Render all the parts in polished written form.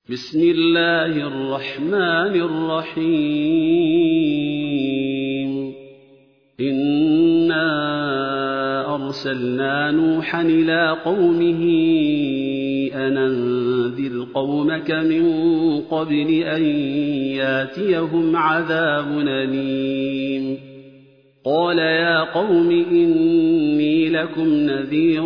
بسم الله الرحمن الرحيم إنا أرسلنا نوحا إلى قومه أن أنذر قومك من قبل أن ياتيهم عذاب أليم قال يا قوم إني لكم نذير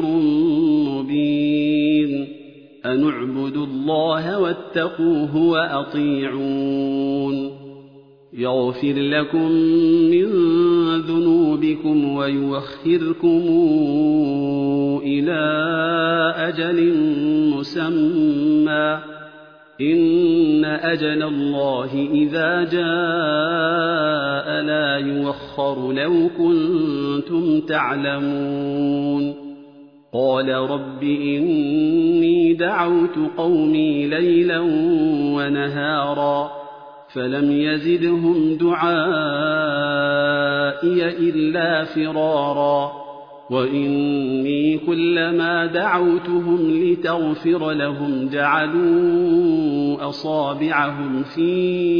مبين أن اعبدوا الله واتقوه وأطيعون يغفر لكم من ذنوبكم ويؤخركم إلى أجل مسمى إن أجل الله إذا جاء لا يؤخر لو كنتم تعلمون قال رب إني دعوت قومي ليلا ونهارا فلم يزدهم دعائي إلا فرارا وإني كلما دعوتهم لتغفر لهم جعلوا أصابعهم في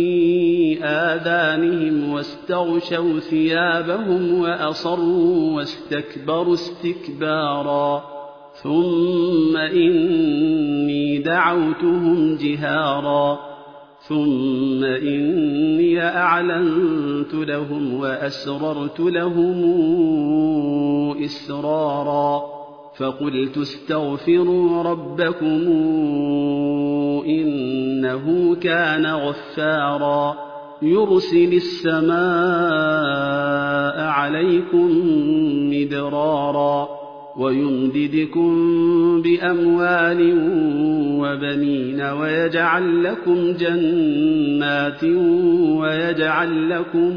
آذانهم واستغشوا ثيابهم وأصروا واستكبروا استكبارا ثم إني دعوتهم جهارا ثم إني أعلنت لهم وأسررت لهم إسرارا فقلت استغفروا ربكم إنه كان غفارا يرسل السماء عليكم مدرارا ويمددكم بأموال وبنين ويجعل لكم جنات ويجعل لكم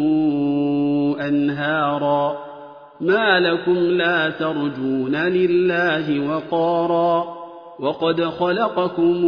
أنهارا ما لكم لا ترجون لله وقارا وقد خلقكم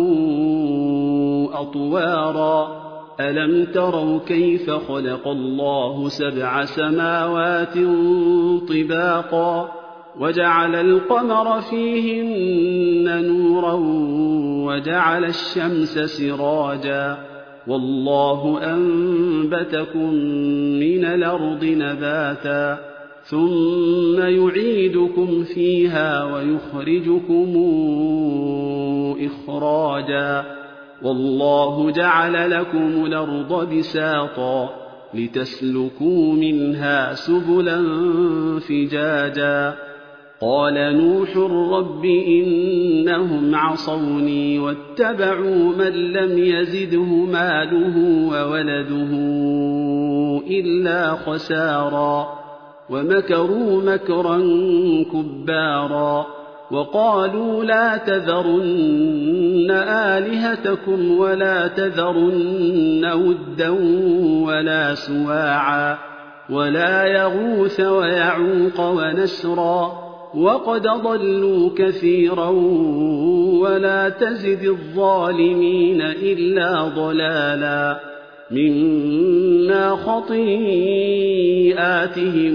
أطوارا ألم تروا كيف خلق الله 7 سماوات طباقا وجعل القمر فيهن نورا وجعل الشمس سراجا والله أنبتكم من الأرض نباتا ثم يعيدكم فيها ويخرجكم إخراجا والله جعل لكم الأرض بساطا لتسلكوا منها سبلا فجاجا قال نوح رب إنهم عصوني واتبعوا من لم يزده ماله وولده إلا خسارا ومكروا مكرا كبارا وقالوا لا تذرن آلهتكم ولا تذرن ودا ولا سواعا ولا يغوث ويعوق ونسرا وقد ضلوا كثيرا ولا تزد الظالمين إلا ضلالا مما خطيئاتهم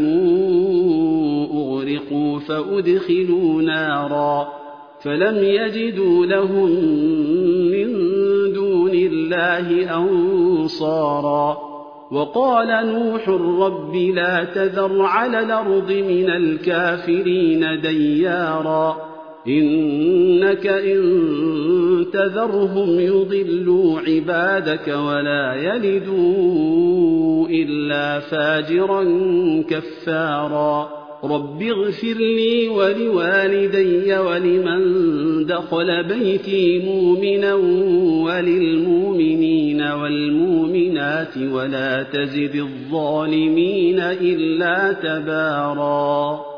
أغرقوا فأدخلوا نارا فلم يجدوا لهم من دون الله أنصارا وقال نوح رب لا تذر على الأرض من الكافرين ديارا إنك إن تذرهم يضلوا عبادك ولا يلدوا إلا فاجرا كفارا رب اغفر لي ولوالدي ولمن دخل بيتي مؤمنا وللمؤمنين والمؤمنات ولا تزد الظالمين إلا تبارا